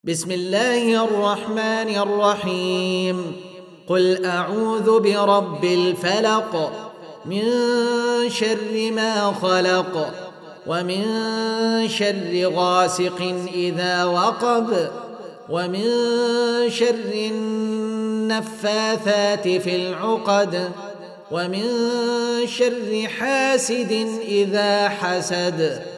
بسم الله الرحمن الرحيم. قل أعوذ برب الفلق من شر ما خلق ومن شر غاسق إذا وقب ومن شر النفاثات في العقد ومن شر حاسد إذا حسد.